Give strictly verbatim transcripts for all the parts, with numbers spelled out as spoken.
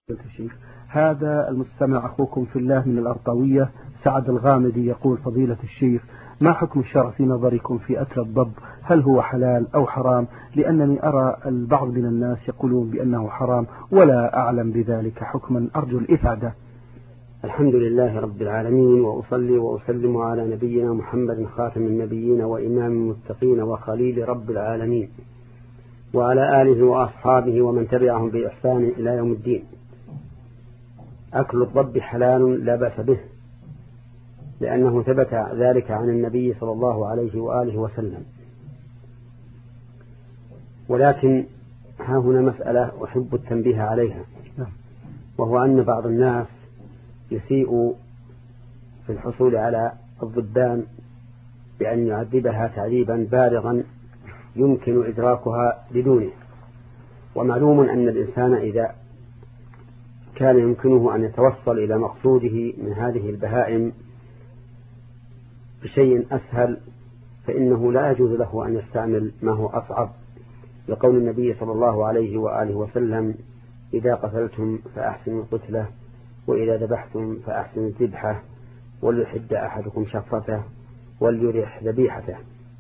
الشيخ. هذا المستمع أخوكم في الله من الأرطوية سعد الغامدي يقول: فضيلة الشيخ، ما حكم الشرع في نظركم في أكل الضب؟ هل هو حلال أو حرام؟ لأنني أرى البعض من الناس يقولون بأنه حرام ولا أعلم بذلك حكما، أرجو الإفادة. الحمد لله رب العالمين، وأصلي وأسلم على نبينا محمد خاتم النبيين وإمام المتقين وخليل رب العالمين، وعلى آله وأصحابه ومن تبعهم بإحسان إلى يوم الدين. أكل الضب حلال لا بأس به، لأنه ثبت ذلك عن النبي صلى الله عليه وآله وسلم. ولكن ها هنا مسألة أحب التنبيه عليها، وهو أن بعض الناس يسيء في الحصول على الضبان بأن يعذبها تعذيبا بالغا يمكن إدراكها بدونه. ومعلوم أن الإنسان إذا كان يمكنه أن يتوصل إلى مقصوده من هذه البهائم بشيء أسهل فإنه لا يجوز له أن يستعمل ما هو أصعب، لقول النبي صلى الله عليه وآله وسلم: إذا قتلتم فأحسنوا القتلة، وإذا ذبحتم فأحسنوا الذبحة، وليحد أحدكم شفرته وليريح ذبيحته.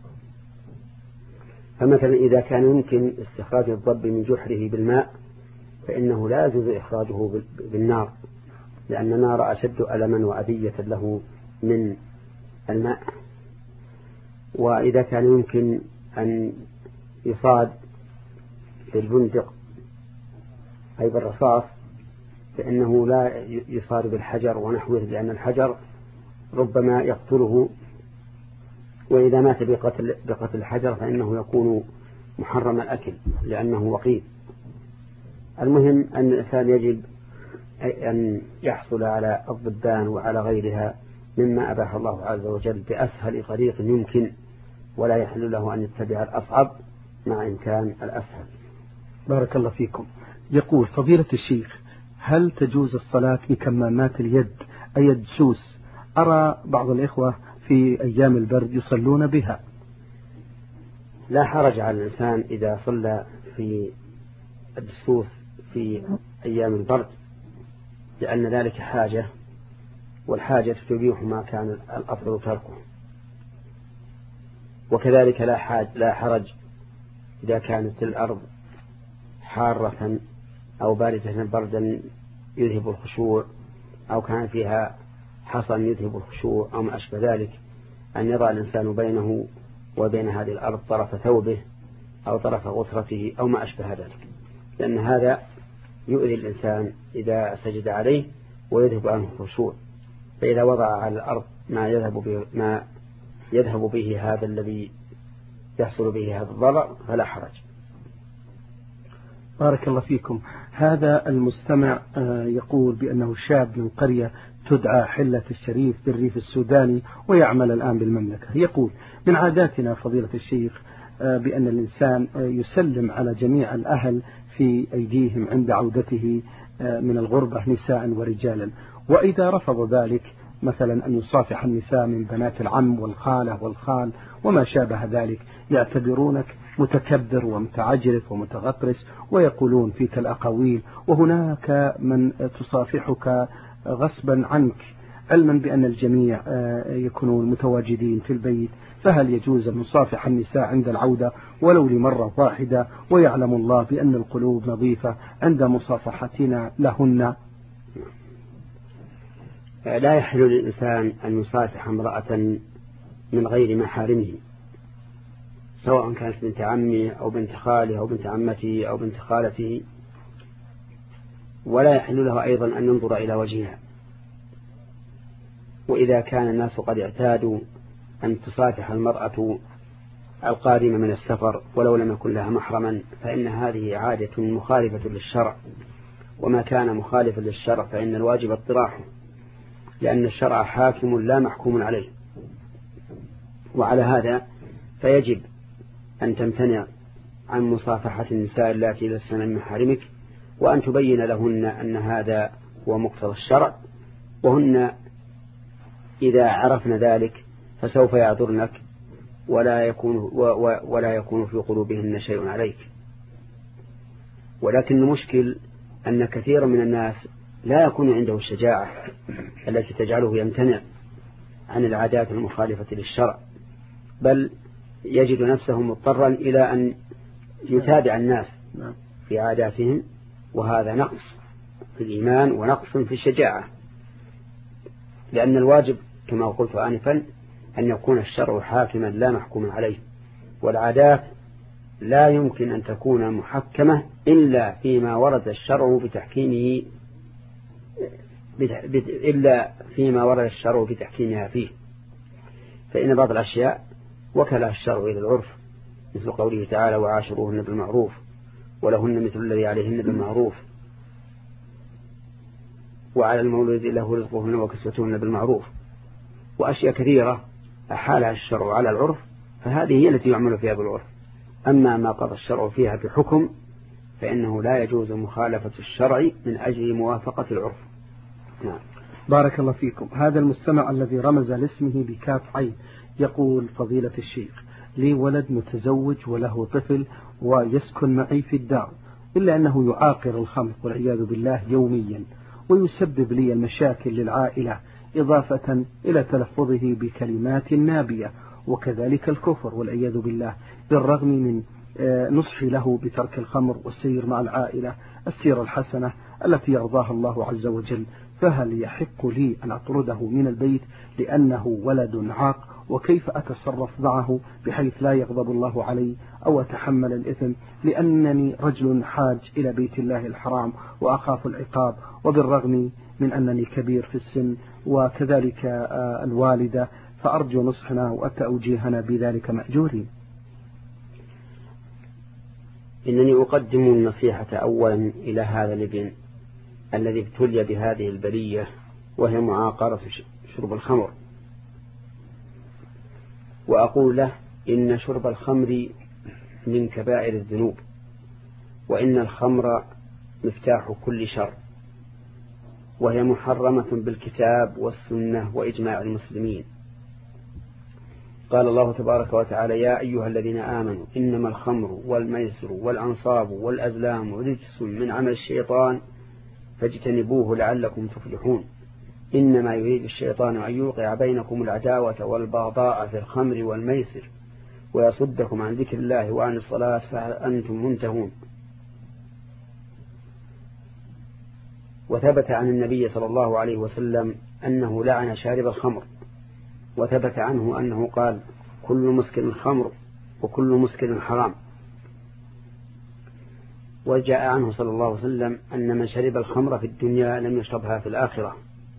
فمثلا إذا كان يمكن استخراج الضب من جحره بالماء فإنه لا يجوز إخراجه بالنار، لأن النار أشد ألما وأذية له من الماء. وإذا كان يمكن أن يصاد بالبندق أي بالرصاص فإنه لا يصاد بالحجر ونحوه، لأن الحجر ربما يقتله، وإذا مات بقتل, بقتل الحجر فإنه يكون محرم الأكل لأنه وقيد. المهم أن الإنسان يجب أن يحصل على الضبان وعلى غيرها مما أباح الله عز وجل بأسهل طريق يمكن، ولا يحل له أن يتبع الأصعب مع إمكان الأسهل. بارك الله فيكم. يقول: فضيلة الشيخ، هل تجوز الصلاة بكمامات اليد أي الدسوس؟ أرى بعض الإخوة في أيام البرد يصلون بها. لا حرج على الإنسان إذا صلى في الدسوس في أيام البرد، لأن ذلك حاجة، والحاجة تبيح ما كان الأفضل تركه. وكذلك لا حاج لا حرج إذا كانت الأرض حارة أو باردة بردا يذهب الخشوع، أو كان فيها حصن يذهب الخشوع أو ما أشبه ذلك، أن يضع الإنسان بينه وبين هذه الأرض طرف ثوبه أو طرف غترته أو ما أشبه ذلك، لأن هذا يؤذي الإنسان إذا سجد عليه ويذهب عنه الخشوع. فإذا وضع على الأرض ما يذهب به, ما يذهب به هذا الذي يحصل به هذا الضرر فلا حرج. بارك الله فيكم. هذا المستمع يقول بأنه شاب من قرية تدعى حلة الشريف بالريف السوداني ويعمل الآن بالمملكة. يقول: من عاداتنا فضيلة الشيخ بأن الإنسان يسلم على جميع الأهل في أيديهم عند عودته من الغربة نساء ورجالا، وإذا رفض ذلك مثلا أن يصافح النساء من بنات العم والخالة والخال وما شابه ذلك يعتبرونك متكبر ومتعجرف ومتغطرس، ويقولون فيك الأقاويل، وهناك من تصافحك غصبا عنك علما بأن الجميع يكونون متواجدين في البيت. فهل يجوز أن نصافح النساء عند العودة ولو لمرة واحدة، ويعلم الله بأن القلوب نظيفة عند مصافحتنا لهن؟ لا يحل للإنسان أن يصافح امرأة من غير محارمه، سواء كانت بنت عمه أو بنت خاله أو بنت عمته أو بنت خالته، ولا يحل له أيضا أن ينظر إلى وجهها. وإذا كان الناس قد اعتادوا أن تصافح المرأة القادمة من السفر ولو لم يكن لها محرما فإن هذه عادة مخالفة للشرع، وما كان مخالفا للشرع فإن الواجب اطراحه، لأن الشرع حاكم لا محكوم عليه. وعلى هذا فيجب أن تمتنع عن مصافحة النساء التي لسن من محارمك، وأن تبين لهن أن هذا هو مقتضى الشرع، وهن إذا عرفن ذلك فسوف يعذرنك ولا يكون, ولا يكون في قلوبهن شيء عليك. ولكن المشكل أن كثيرا من الناس لا يكون عنده الشجاعة التي تجعله يمتنع عن العادات المخالفة للشرع، بل يجد نفسه مضطرا إلى أن يتابع الناس في عاداتهم، وهذا نقص في الإيمان ونقص في الشجاعة، لأن الواجب كما قلت آنفا أن يكون الشرع حاكما لا محكوما عليه، والعادات لا يمكن أن تكون محكمة إلا فيما ورد الشرع بتحكيمه إلا فيما ورد الشرع بتحكيمها فيه. فإن بعض الأشياء وكلها الشرع إلى العرف، مثل قوله تعالى وعاشروهن بالمعروف ولهن مثل الذي عليهن بالمعروف، وعلى المولود له رزقهن وكسوتهن بالمعروف، وأشياء كثيرة أحالها الشرع على العرف، فهذه هي التي يعمل فيها بالعرف. أما ما قضى الشرع فيها بحكم فإنه لا يجوز مخالفة الشرع من أجل موافقة العرف. نعم. بارك الله فيكم. هذا المستمع الذي رمز لاسمه بكاف عين يقول فضيلة الشيخ، لي ولد متزوج وله طفل ويسكن معي في الدار، إلا أنه يعاقر الخمر والعياذ بالله يوميا، ويسبب لي المشاكل للعائلة، إضافة إلى تلفظه بكلمات نابية، وكذلك الكفر والعياذ بالله، بالرغم من نصحي له بترك الخمر والسير مع العائلة السيرة الحسنة التي يرضاها الله عز وجل. فهل يحق لي أن أطرده من البيت لأنه ولد عاق؟ وكيف أتصرف معه بحيث لا يغضب الله علي أو أتحمل الإثم، لأنني رجل حاج إلى بيت الله الحرام وأخاف العقاب، وبالرغم من أنني كبير في السن وكذلك الوالدة، فأرجو نصحنا وتوجيهنا بذلك مأجورين. إنني أقدم النصيحة أولا إلى هذا الابن الذي ابتلي بهذه البلية وهي معاقرة شرب الخمر، وأقول له إن شرب الخمر من كبائر الذنوب، وإن الخمر مفتاح كل شر، وهي محرمة بالكتاب والسنة وإجماع المسلمين. قال الله تبارك وتعالى يا أيها الذين آمنوا إنما الخمر والميسر والأنصاب والأزلام رجس من عمل الشيطان فاجتنبوه لعلكم تفلحون. إنما يريد الشيطان أن يوقع بينكم العداوة والبغضاء في الخمر والميسر ويصدكم عن ذكر الله وعن الصلاة فهل أنتم منتهون. وثبت عن النبي صلى الله عليه وسلم أنه لعن شارب الخمر، وثبت عنه أنه قال كل مسكر خمر وكل مسكر حرام. وجاء عنه صلى الله عليه وسلم أن من شرب الخمر في الدنيا لم يشربها في الآخرة.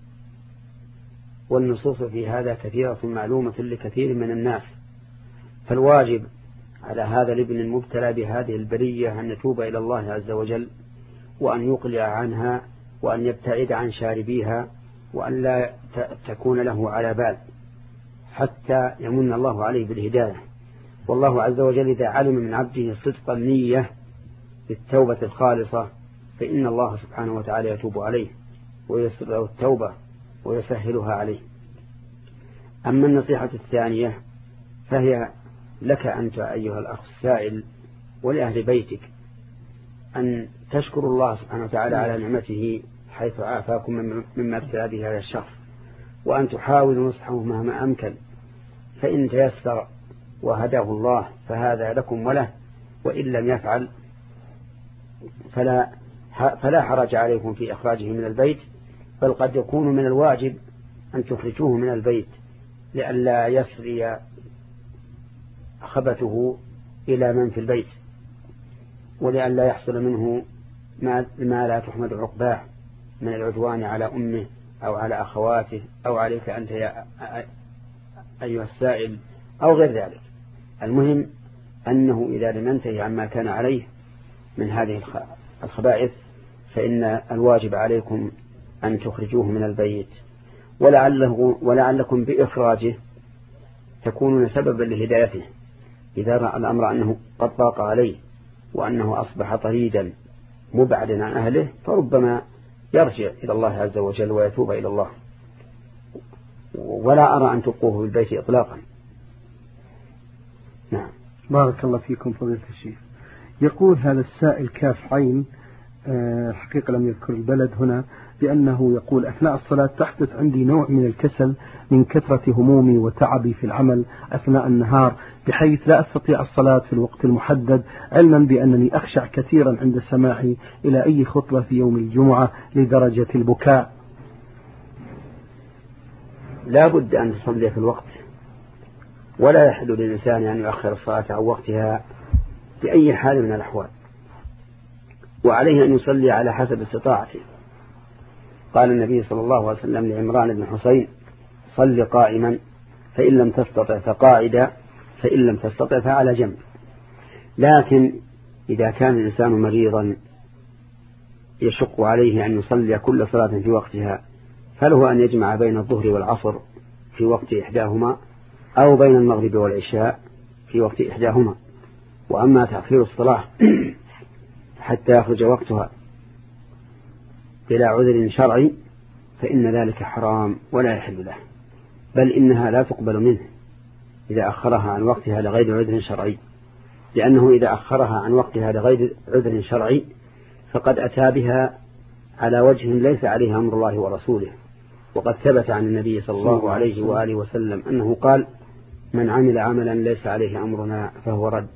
والنصوص في هذا كثيرة معلومة لكثير من الناس، فالواجب على هذا الابن المبتلى بهذه البرية أن يتوب إلى الله عز وجل، وأن يقلع عنها، وأن يبتعد عن شاربيها، وأن لا تكون له على بال حتى يمن الله عليه بالهداية. والله عز وجل إذا علم من عبده صدق النية بالتوبة الخالصة فإن الله سبحانه وتعالى يتوب عليه ويسر له التوبة ويسهلها عليه. أما النصيحة الثانية فهي لك أنت أيها الأخ السائل ولأهل بيتك أن تشكروا الله سبحانه وتعالى على نعمته حيث عافاكم مما ابتلى به هذا الشخص، وأن تحاولوا نصحه مهما أمكن، فإن تيسر وهداه الله فهذا لكم وله، وإن لم يفعل فلا فلا حرج عليكم في إخراجه من البيت، بل قد يكون من الواجب أن تخرجوه من البيت لئلا يسري خبثه إلى من في البيت، ولئلا يحصل منه ما, ما لا تحمد عقباه من العدوان على أمه أو على أخواته أو عليك أنت يا أيها السائل أو غير ذلك. المهم أنه إذا لم ينتهي عما كان عليه من هذه الخبائث فإن الواجب عليكم أن تخرجوه من البيت، ولعله ولعلكم بإخراجه تكونون سببا لهدايته. إذا رأى الأمر أنه قد ضاق عليه وأنه أصبح طريدا مبعدا عن أهله فربما يرجع إلى الله عز وجل ويتوب إلى الله، ولا أرى أن تبقوه بالبيت إطلاقا. نعم. بارك الله فيكم فضيلة الشيخ. يقول هذا السائل كاف عين الحقيقة لم يذكر البلد هنا، بأنه يقول أثناء الصلاة تحدث عندي نوع من الكسل من كثرة همومي وتعبي في العمل أثناء النهار، بحيث لا أستطيع الصلاة في الوقت المحدد، علما بأنني أخشع كثيرا عند سماعي إلى أي خطبة في يوم الجمعة لدرجة البكاء. لا بد أن تصلي في الوقت، ولا يحل للإنسان أن يؤخر الصلاة عن وقتها بأي حال من الأحوال، وعليه أن يصلي على حسب استطاعته. قال النبي صلى الله عليه وسلم لعمران بن حسين: صل قائما فإن لم تستطع فقاعدا فإن لم تستطع فعلى جنب. لكن إذا كان الإنسان مريضا يشق عليه أن يصلي كل صلاة في وقتها، فله أن يجمع بين الظهر والعصر في وقت إحداهما، أو بين المغرب والعشاء في وقت إحداهما. وأما تأخير الصلاة حتى يخرج وقتها بلا عذر شرعي فإن ذلك حرام ولا يحل له، بل إنها لا تقبل منه إذا أخرها عن وقتها لغير عذر شرعي، لأنه إذا أخرها عن وقتها لغير عذر شرعي فقد أتى بها على وجه ليس عليه أمر الله ورسوله. وقد ثبت عن النبي صلى الله عليه وآله وسلم أنه قال: من عمل عملا ليس عليه أمرنا فهو رد.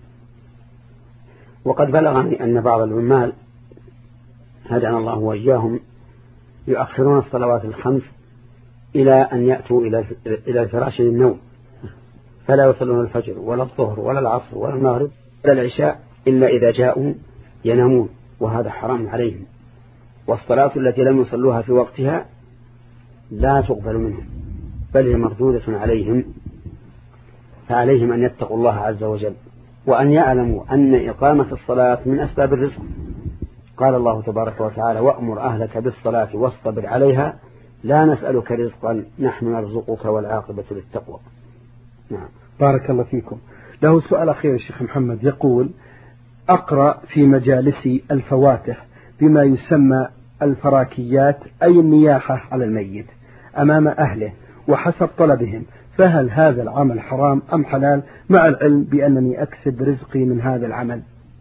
وقد بلغني أن بعض العمال هدانا الله وإياهم يؤخرون الصلوات الخمس إلى أن يأتوا إلى الفراش للنوم، فلا يصلون الفجر ولا الظهر ولا العصر ولا المغرب ولا العشاء إلا إذا جاءوا ينامون، وهذا حرام عليهم. والصلاة التي لم يصلوها في وقتها لا تقبل منهم، بل هي مردودة عليهم، فعليهم أن يتقوا الله عز وجل، وأن يعلموا أن إقامة الصلاة من أسباب الرزق. قال الله تبارك وتعالى: وأمر أهلك بالصلاة واصطبر عليها لا نسألك رزقا نحن نرزقك والعاقبة للتقوى. نعم. بارك الله فيكم. له سؤال أخير الشيخ محمد، يقول: أقرأ في مجالسي الفواتح بما يسمى الفراكيات، أي النياحة على الميت أمام أهله وحسب طلبهم، فهل هذا العمل حرام أم حلال، مع العلم بأنني أكسب رزقي من هذا العمل؟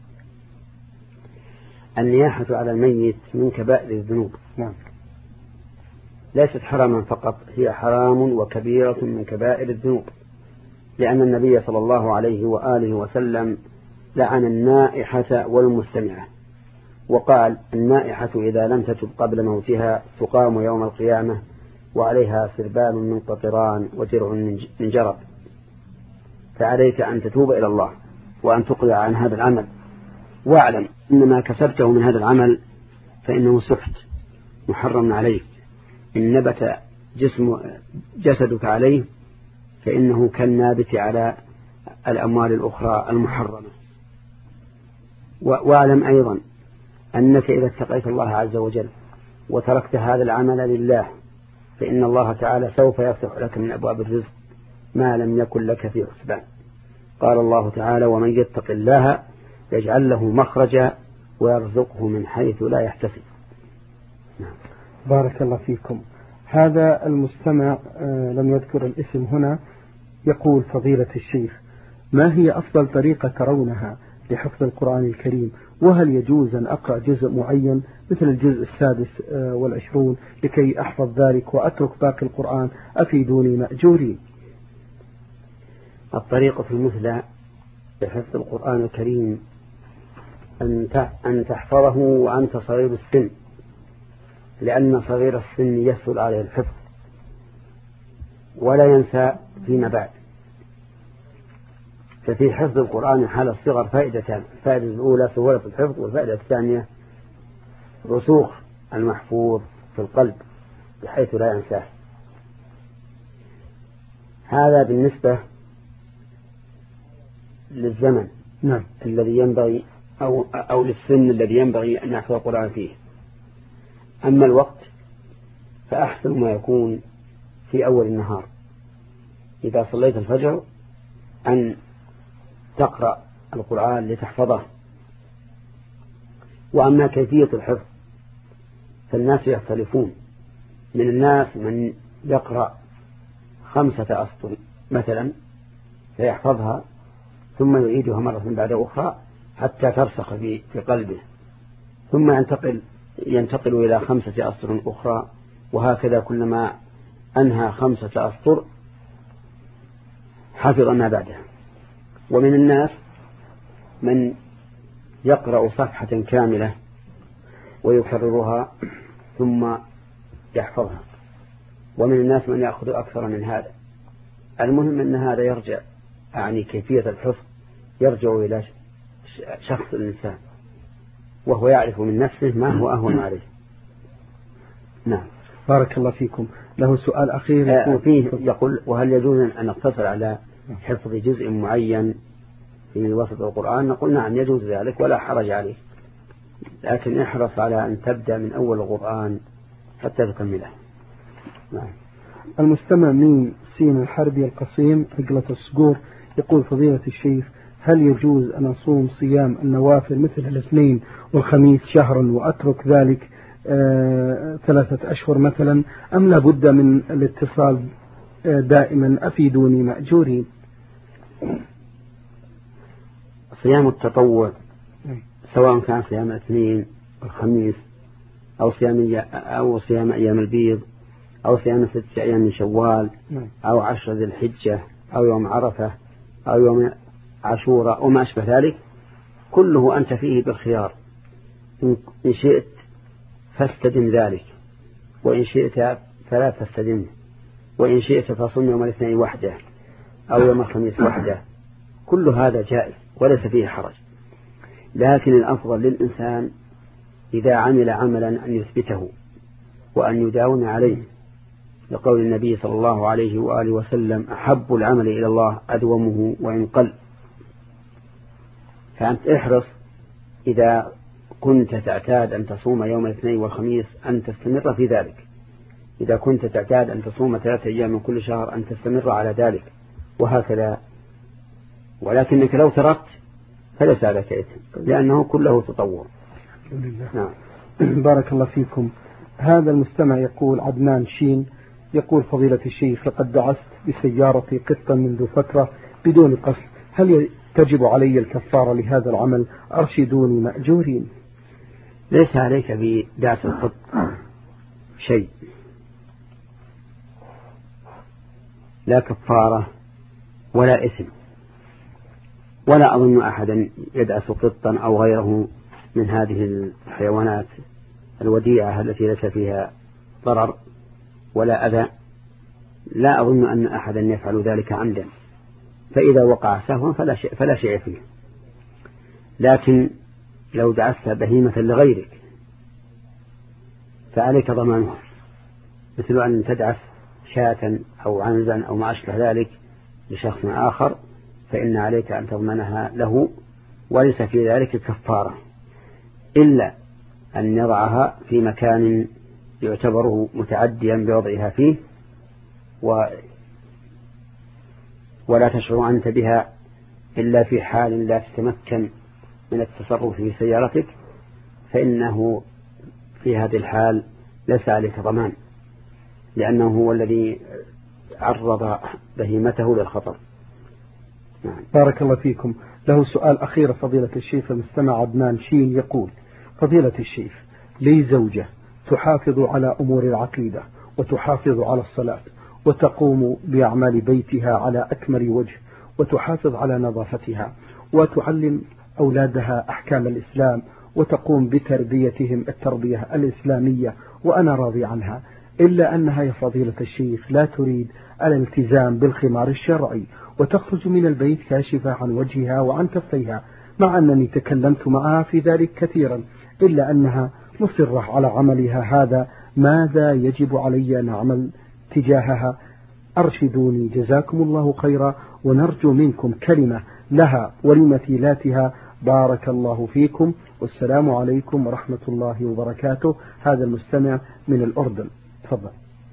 النياحة على الميت من كبائر الذنوب. نعم. ليست حراما فقط، هي حرام وكبيرة من كبائر الذنوب، لأن النبي صلى الله عليه وآله وسلم لعن النائحة والمستمعة، وقال: النائحة إذا لم تتب قبل موتها تقام يوم القيامة وعليها سربال من قطران ودرع من جرب. فعليك أن تتوب إلى الله وأن تقلع عن هذا العمل، واعلم أن ما كسبته من هذا العمل فإنه سحت محرم عليك. إن نبت جسم جسدك عليه فإنه كالنابت على الأموال الأخرى المحرمة. واعلم أيضا أنك إذا اتقيت الله عز وجل وتركت هذا العمل لله فإن الله تعالى سوف يفتح لك من أبواب الرزق ما لم يكن لك في حسبان. قال الله تعالى: ومن يتق الله يجعل له مخرجا ويرزقه من حيث لا يحتسب. نعم. بارك الله فيكم. هذا المستمع لم يذكر الاسم هنا، يقول: فضيلة الشيخ، ما هي أفضل طريقة ترونها لحفظ القرآن الكريم؟ وهل يجوز أن أقرأ جزء معين مثل الجزء السادس والعشرون لكي أحفظ ذلك وأترك باقي القرآن؟ أفيدوني مأجورين. الطريقة المثلى لحفظ القرآن الكريم أن تحفظه وأنت صغير السن، لأن صغير السن يسهل عليه الحفظ ولا ينسى فيما بعد. ففي حفظ القرآن حال الصغر فائدتان: الفائدة الأولى سهولة الحفظ، والفائدة الثانية رسوخ المحفوظ في القلب بحيث لا ينساه. هذا بالنسبة للزمن نعم. الذي ينبغي أو, أو للسن الذي ينبغي أن يحفظ القرآن فيه. أما الوقت فأحسن ما يكون في أول النهار إذا صليت الفجر أن تقرأ القرآن لتحفظه. وأما كيفية الحفظ فالناس يختلفون، من الناس من يقرأ خمسة أسطر مثلا فيحفظها ثم يعيدها مرة بعد أخرى حتى ترسخ في قلبه ثم ينتقل ينتقل إلى خمسة أسطر أخرى، وهكذا كلما أنهى خمسة أسطر حفظ ما بعدها. ومن الناس من يقرأ صفحة كاملة ويكررها ثم يحفظها، ومن الناس من يأخذ أكثر من هذا. المهم أن هذا يرجع، يعني كيفية الحفظ يرجع إلى شخص الإنسان، وهو يعرف من نفسه ما هو أهون عليه. نعم. بارك الله فيكم. له سؤال أخير يقول فيه يقول: وهل يجوز أن نقتصر على حفظ جزء معين في وسط القرآن؟ نقول نعم يجوز ذلك ولا حرج عليه، لكن احرص على أن تبدأ من أول القرآن حتى تكمله. نعم. المستمع من سين الحربي القصيم عقلة الصقور يقول: فضيلة الشيخ، هل يجوز أن أصوم صيام النوافل مثل الاثنين والخميس شهرا وأترك ذلك آه ثلاثة أشهر مثلا، أم لا بد من الاتصال آه دائما؟ أفيدوني مأجورين. صيام التطوع سواء كان صيام الاثنين والخميس أو صيام أو صيام أيام البيض أو صيام ستة أيام من شوال أو عشر ذي الحجة أو يوم عرفة أو يوم عاشوراء وما أشبه ذلك، كله أنت فيه بالخيار. إن شئت فاستدم ذلك، وإن شئت فلا تستدمه، وإن شئت فصم يوم الاثنين وحده أو يوم الخميس وحده، كل هذا جائز وليس فيه حرج. لكن الأفضل للإنسان إذا عمل عملا أن يثبته وأن يداوم عليه، لقول النبي صلى الله عليه وآله وسلم: أحب العمل إلى الله أدومه وإن قل. فأنت احرص إذا كنت تعتاد أن تصوم يوم الاثنين والخميس أن تستمر في ذلك، إذا كنت تعتاد أن تصوم ثلاثة أيام من كل شهر أن تستمر على ذلك، وهكذا. ولكنك لو تركت فليس عليك إثم، لأنه كله تطوع. نعم. بارك الله فيكم. هذا المستمع يقول: عدنان شين يقول: فضيلة الشيخ، لقد دعست بسيارتي قطا منذ فترة بدون قصد، هل تجب علي الكفارة لهذا العمل؟ أرشدوني مأجورين. ليس عليك بدعس القط شيء، لا كفارة ولا إثم، ولا أظن أحدا يدعس قطا أو غيره من هذه الحيوانات الوديعة التي ليس فيها ضرر ولا أذى، لا أظن أن أحدا يفعل ذلك عمدا، فإذا وقع سهوا فلا شيء, فلا شيء فيه. لكن لو دعست بهيمة لغيرك فعليك ضمانها، مثل أن تدعس شاة أو عنزا أو ما أشبه ذلك لشخص آخر، فإن عليك أن تضمنها له، وليس في ذلك كفارة إلا أن يضعها في مكان يعتبره متعديا بوضعها فيه، و ولا تشعر أنت بها إلا في حال لا تتمكن من التصرف في سيارتك، فإنه في هذه الحال ليس عليك ضمان، لأنه هو الذي عرض بهيمته للخطر. نعم. بارك الله فيكم. له سؤال أخير فضيلة الشيخ المستمع عدنان شين يقول: فضيلة الشيخ، لي زوجة تحافظ على أمور العقيدة وتحافظ على الصلاة وتقوم بأعمال بيتها على أكمل وجه وتحافظ على نظافتها وتعلم أولادها أحكام الإسلام وتقوم بتربيتهم التربية الإسلامية وأنا راضي عنها، إلا أنها يا فضيلة الشيخ لا تريد الالتزام بالخمار الشرعي وتخرج من البيت كاشفة عن وجهها وعن كفيها، مع أنني تكلمت معها في ذلك كثيرا، إلا أنها مصرة على عملها هذا. ماذا يجب علي أن أعمل تجاهها؟ أرشدوني جزاكم الله خيرا، ونرجو منكم كلمة لها ولمثيلاتها. بارك الله فيكم، والسلام عليكم ورحمة الله وبركاته. هذا المستمع من الأردن. تفضل.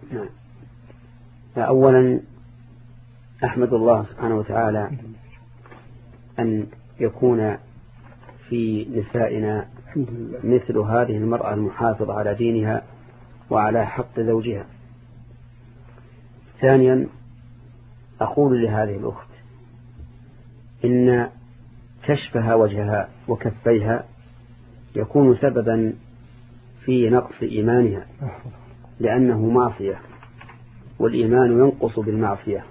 أولا أحمد الله سبحانه وتعالى أن يكون في نسائنا مثل هذه المرأة المحافظة على دينها وعلى حق زوجها. ثانيا أقول لهذه الأخت إن كشفها وجهها وكفيها يكون سببا في نقص إيمانها لأنه معصية، والإيمان ينقص بالمعصية.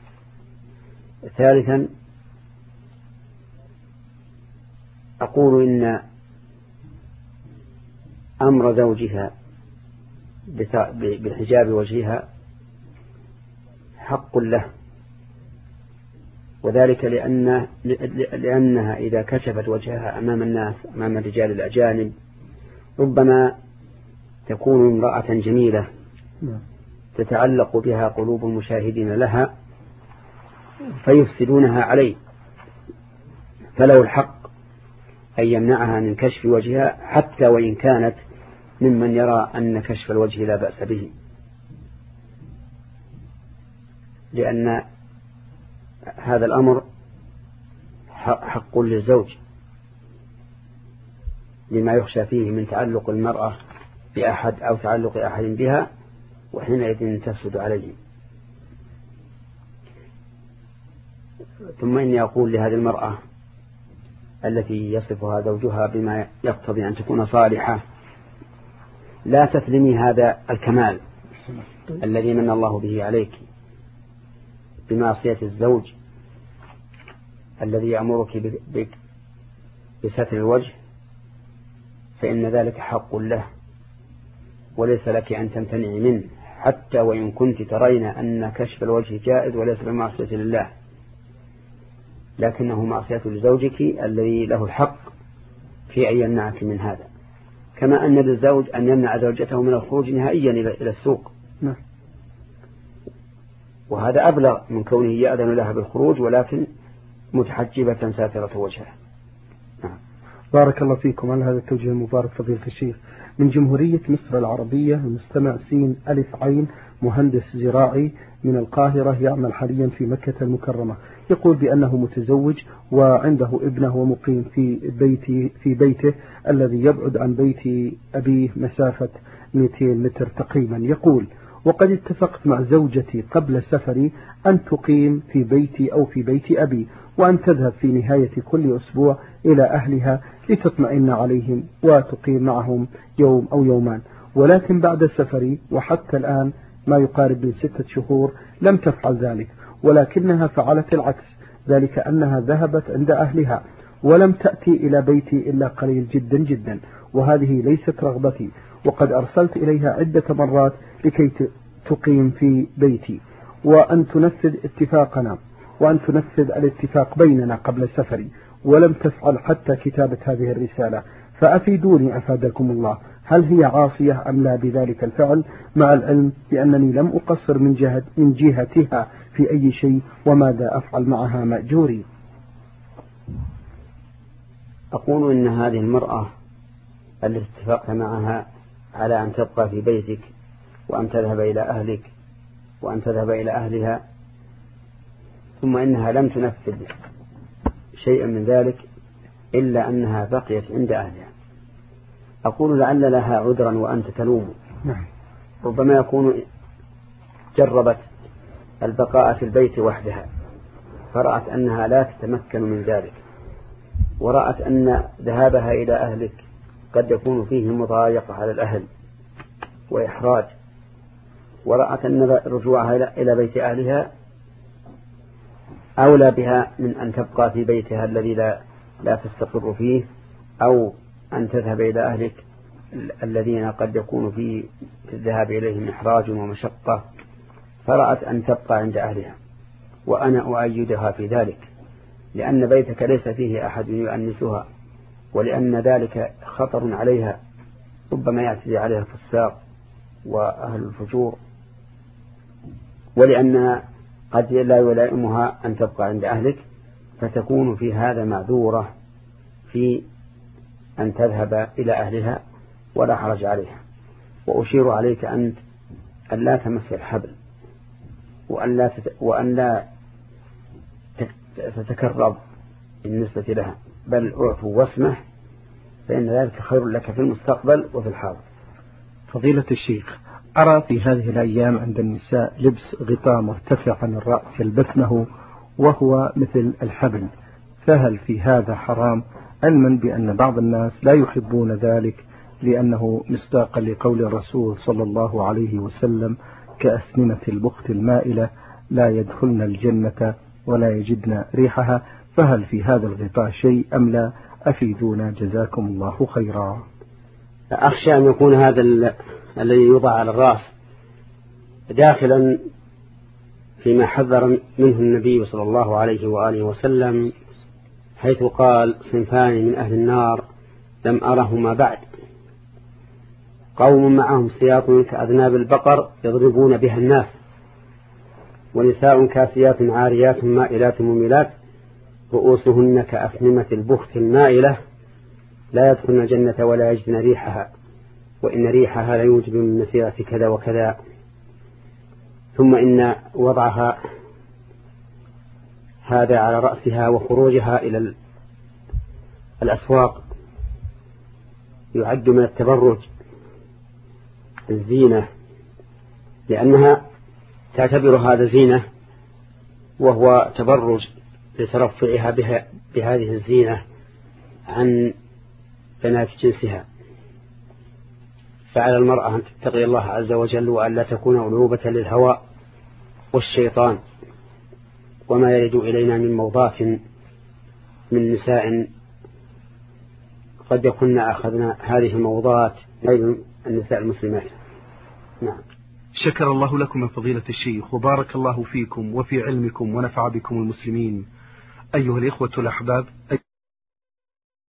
ثالثا أقول إن أمر زوجها بحجاب وجهها حق له، وذلك لأن لأنها إذا كشفت وجهها أمام الناس أمام الرجال الأجانب ربما تكون امرأة جميلة تتعلق بها قلوب المشاهدين لها فيفسدونها عليه، فله الحق أن يمنعها من كشف وجهها حتى وإن كانت ممن يرى أن كشف الوجه لا بأس به، لأن هذا الأمر حق للزوج لما يخشى فيه من تعلق المرأة بأحد أو تعلق أحد بها، وحينئذ تفسد عليه. ثم إني أقول لهذه المرأة التي يصفها زوجها بما يقتضي أن تكون صالحة لا تثلمي هذا الكمال الذي من الله به عليك بمعصية الزوج الذي يأمرك بستر الوجه، فإن ذلك حق له وليس لك أن تمتنعي منه حتى وإن كنت ترين أن كشف الوجه جائز وليس بمعصية لله، لكنه معصية لزوجك الذي له الحق في أن يمنعك من هذا، كما أن للزوج أن يمنع زوجته من الخروج نهائيا إلى السوق، وهذا أبلغ من كونه يأذن لها بالخروج ولكن متحجبة ساترة وجهها. بارك الله فيكم على هذا التوجيه المبارك فضيلة الشيخ. من جمهورية مصر العربية المستمع سين ألف عين مهندس زراعي من القاهرة يعمل حاليا في مكة المكرمة، يقول بأنه متزوج وعنده ابنه ومقيم في بيته في بيته الذي يبعد عن بيت أبيه مسافة مئتين متر تقريبا. يقول وقد اتفقت مع زوجتي قبل سفري أن تقيم في بيتي أو في بيت أبي وأن تذهب في نهاية كل أسبوع إلى أهلها لتطمئن عليهم وتقيم معهم يوم أو يومان، ولكن بعد سفري وحتى الآن ما يقارب من ستة شهور لم تفعل ذلك، ولكنها فعلت العكس، ذلك أنها ذهبت عند أهلها ولم تأتي إلى بيتي إلا قليل جدا جدا، وهذه ليست رغبتي، وقد أرسلت إليها عدة مرات لكي تقيم في بيتي وأن تنفذ اتفاقنا وأن تنفذ الاتفاق بيننا قبل سفري، ولم تفعل حتى كتابة هذه الرسالة، فأفيدوني أفادكم الله، هل هي عاصية أم لا بذلك الفعل، مع العلم بأنني لم أقصر من جهة من جهتها في أي شيء، وماذا أفعل معها مأجوري؟ أقول إن هذه المرأة التي اتفقت معها على أن تبقى في بيتك وأن تذهب إلى أهلك وأن تذهب إلى أهلها ثم إنها لم تنفذ شيئا من ذلك إلا أنها بقيت عند أهلها، أقول لعل لها عذرا وأنت تلوم، ربما يكون جربت البقاء في البيت وحدها فرأت أنها لا تتمكن من ذلك، ورأت أن ذهابها إلى أهلك قد يكون فيه مضايقة على الأهل وإحراج، ورأت أن رجوعها إلى بيت أهلها أولى بها من أن تبقى في بيتها الذي لا, لا تستقر فيه، أو أن تذهب إلى أهلك الذين قد يكون في الذهاب إليهم إحراج ومشقة، فرأت أن تبقى عند أهلها، وأنا أؤيدها في ذلك، لأن بيتك ليس فيه أحد يؤنسها، ولأن ذلك خطر عليها، ربما يعتدي عليها الفساق وأهل الفجور، ولأنها قد لا يلائمها أن تبقى عند أهلك، فتكون في هذا معذورة في أن تذهب إلى أهلها ولا حرج عليها. وأشير عليك أنت أن لا تمس الحبل وأن لا, تت... وأن لا تتكرر بالنسبة لها، بل أعفو واسمح، فإن ذلك خير لك في المستقبل وفي الحاضر. فضيلة الشيخ، أرى في هذه الأيام عند النساء لبس غطاء مرتفع عن الرأس يلبسنه وهو مثل الحبل، فهل في هذا حرام علما بأن بعض الناس لا يحبون ذلك لأنه مصداقا لقول الرسول صلى الله عليه وسلم: كأسنمة البخت المائلة لا يدخلن الجنة ولا يجدن ريحها. فهل في هذا الغطاء شيء أم لا؟ أفيدونا جزاكم الله خيرا. أخشى أن يكون هذا الذي يوضع على الرأس داخلا فيما حذر منه النبي صلى الله عليه وآله وسلم، حيث قال: صنفان من أهل النار لم أرهما بعد، قوم معهم سياط كأذناب البقر يضربون بها الناس، ونساء كاسيات عاريات مائلات مميلات رؤوسهن كأسنمة البخت المائلة لا يدخلن الجنة ولا يجدن ريحها، وإن ريحها لا يوجب من مسيرة كذا وكذا. ثم إن وضعها هذا على رأسها وخروجها إلى الأسواق يعد من التبرج الزينة، لأنها تعتبر هذا زينة وهو تبرج لترفعها بها بهذه الزينة عن بنات جنسها. فعلى المرأة أن تتقي الله عز وجل وأن لا تكون ألوبة للهوى والشيطان وما يرد إلينا من موضات من نساء قد يكون أخذنا هذه الموضات غير النساء المسلمات. نعم. شكر الله لكم من فضيلة الشيخ وبارك الله فيكم وفي علمكم ونفع بكم المسلمين. أيها الإخوة الأحباب.